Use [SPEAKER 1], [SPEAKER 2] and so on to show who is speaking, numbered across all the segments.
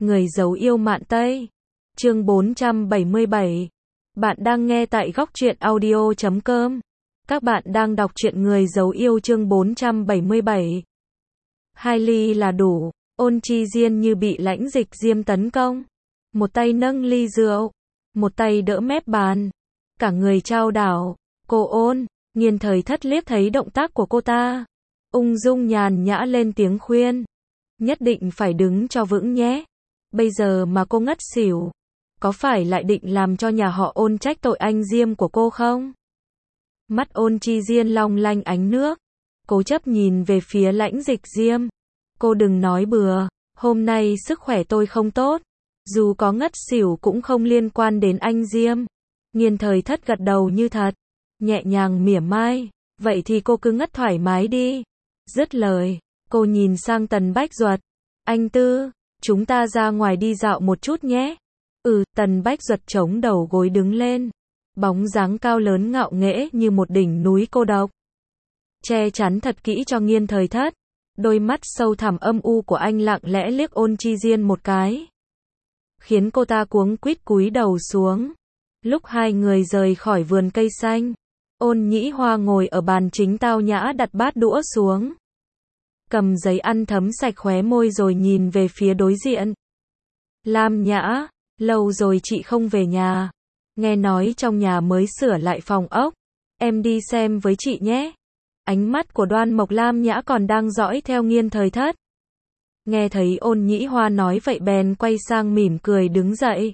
[SPEAKER 1] Người giấu yêu mạn Tây. Chương 477. Bạn đang nghe tại góc truyện audio.com. Các bạn đang đọc truyện Người giấu yêu chương 477. Hai ly là đủ. Ôn Chi Diên như bị Lãnh Dịch Diêm tấn công. Một tay nâng ly rượu, một tay đỡ mép bàn. Cả người chao đảo. Cô Ôn, Nghiên Thời Thất liếc thấy động tác của cô ta, ung dung nhàn nhã lên tiếng khuyên. Nhất định phải đứng cho vững nhé. Bây giờ mà cô ngất xỉu, có phải lại định làm cho nhà họ Ôn trách tội anh Diêm của cô không? Mắt Ôn Chi Diên long lanh ánh nước, cố chấp nhìn về phía Lãnh Dịch Diêm. Cô đừng nói bừa, hôm nay sức khỏe tôi không tốt, dù có ngất xỉu cũng không liên quan đến anh Diêm. Nghiên Thời Thất gật đầu như thật, nhẹ nhàng mỉa mai, vậy thì cô cứ ngất thoải mái đi. Dứt lời, cô nhìn sang Tần Bách Duật. Anh Tư, chúng ta ra ngoài đi dạo một chút nhé. Tần Bách Duật chống đầu gối đứng lên. Bóng dáng cao lớn ngạo nghễ như một đỉnh núi cô độc. Che chắn thật kỹ cho Nghiên Thời Thất. Đôi mắt sâu thẳm âm u của anh lặng lẽ liếc Ôn Chi Diên một cái, khiến cô ta cuống quýt cúi đầu xuống. Lúc hai người rời khỏi vườn cây xanh, Ôn Nhĩ Hoa ngồi ở bàn chính tao nhã đặt bát đũa xuống, cầm giấy ăn thấm sạch khóe môi rồi nhìn về phía đối diện. Lam Nhã, lâu rồi chị không về nhà. Nghe nói trong nhà mới sửa lại phòng ốc, em đi xem với chị nhé. Ánh mắt của Đoan Mộc Lam Nhã còn đang dõi theo Nghiên Thời Thất. Nghe thấy Ôn Nhĩ Hoa nói vậy bèn quay sang mỉm cười đứng dậy.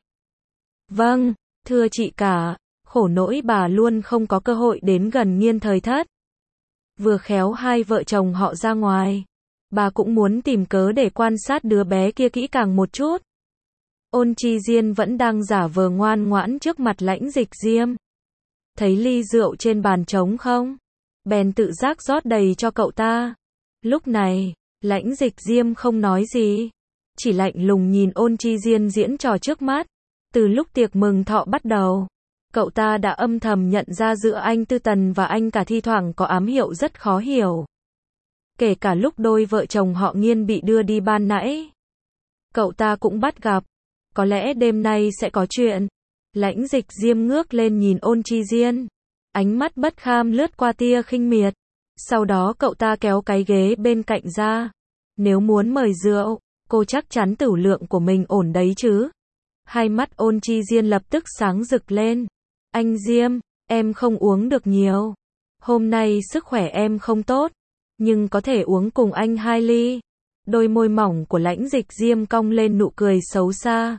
[SPEAKER 1] Vâng, thưa chị cả, khổ nỗi bà luôn không có cơ hội đến gần Nghiên Thời Thất. Vừa khéo hai vợ chồng họ ra ngoài, bà cũng muốn tìm cớ để quan sát đứa bé kia kỹ càng một chút. Ôn Chi Diên vẫn đang giả vờ ngoan ngoãn trước mặt Lãnh Dịch Diêm. Thấy ly rượu trên bàn trống không, bèn tự giác rót đầy cho cậu ta. Lúc này, Lãnh Dịch Diêm không nói gì, chỉ lạnh lùng nhìn Ôn Chi Diên diễn trò trước mắt. Từ lúc tiệc mừng thọ bắt đầu, cậu ta đã âm thầm nhận ra giữa anh Tư Tần và anh cả thi thoảng có ám hiệu rất khó hiểu. Kể cả lúc đôi vợ chồng họ Nghiên bị đưa đi ban nãy, cậu ta cũng bắt gặp. Có lẽ đêm nay sẽ có chuyện. Lãnh Dịch Diêm ngước lên nhìn Ôn Chi Diên, ánh mắt bất kham lướt qua tia khinh miệt. Sau đó cậu ta kéo cái ghế bên cạnh ra. Nếu muốn mời rượu, cô chắc chắn tửu lượng của mình ổn đấy chứ. Hai mắt Ôn Chi Diên lập tức sáng rực lên. Anh Diêm, em không uống được nhiều. Hôm nay sức khỏe em không tốt, nhưng có thể uống cùng anh 2 ly. Đôi môi mỏng của Lãnh Dịch Diêm cong lên nụ cười xấu xa.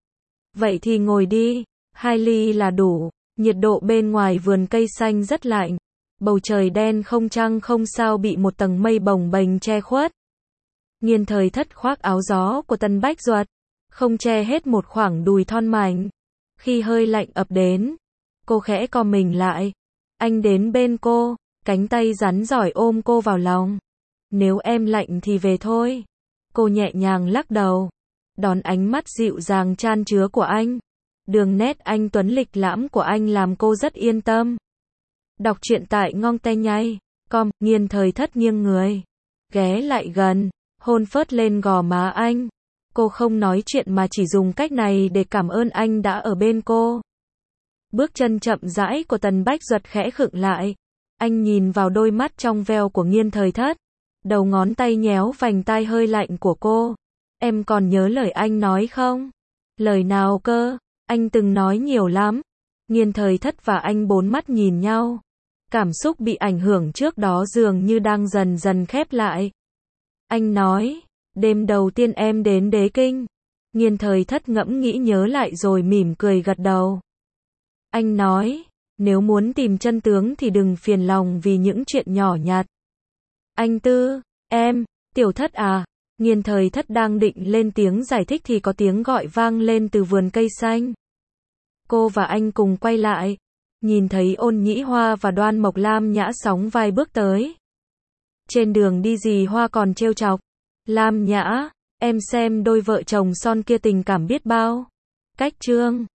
[SPEAKER 1] Vậy thì ngồi đi, 2 ly là đủ. Nhiệt độ bên ngoài vườn cây xanh rất lạnh. Bầu trời đen không trăng không sao bị một tầng mây bồng bềnh che khuất. Nghiên Thời Thất khoác áo gió của Tần Bách Duật, không che hết một khoảng đùi thon mảnh. Khi hơi lạnh ập đến, cô khẽ co mình lại. Anh đến bên cô, cánh tay rắn giỏi ôm cô vào lòng. Nếu em lạnh thì về thôi. Cô nhẹ nhàng lắc đầu, đón ánh mắt dịu dàng chan chứa của anh. Đường nét anh tuấn lịch lãm của anh làm cô rất yên tâm. Đọc truyện tại ngongtaynhai.com. Nghiên Thời Thất nghiêng người, ghé lại gần, hôn phớt lên gò má anh. Cô không nói chuyện mà chỉ dùng cách này để cảm ơn anh đã ở bên cô. Bước chân chậm rãi của Tần Bách Duật khẽ khựng lại. Anh nhìn vào đôi mắt trong veo của Nghiên Thời Thất. Đầu ngón tay nhéo vành tai hơi lạnh của cô. Em còn nhớ lời anh nói không? Lời nào cơ? Anh từng nói nhiều lắm. Nghiên Thời Thất và anh bốn mắt nhìn nhau. Cảm xúc bị ảnh hưởng trước đó dường như đang dần dần khép lại. Anh nói, đêm đầu tiên em đến Đế Kinh. Nghiên Thời Thất ngẫm nghĩ nhớ lại rồi mỉm cười gật đầu. Anh nói, nếu muốn tìm chân tướng thì đừng phiền lòng vì những chuyện nhỏ nhặt. Anh Tư, em, Tiểu Thất à? Nghiên Thời Thất đang định lên tiếng giải thích thì có tiếng gọi vang lên từ vườn cây xanh. Cô và anh cùng quay lại, nhìn thấy Ôn Nhĩ Hoa và Đoan Mộc Lam Nhã sóng vai bước tới. Trên đường đi dì Hoa còn trêu chọc. Lam Nhã, em xem đôi vợ chồng son kia tình cảm biết bao. Cách trương.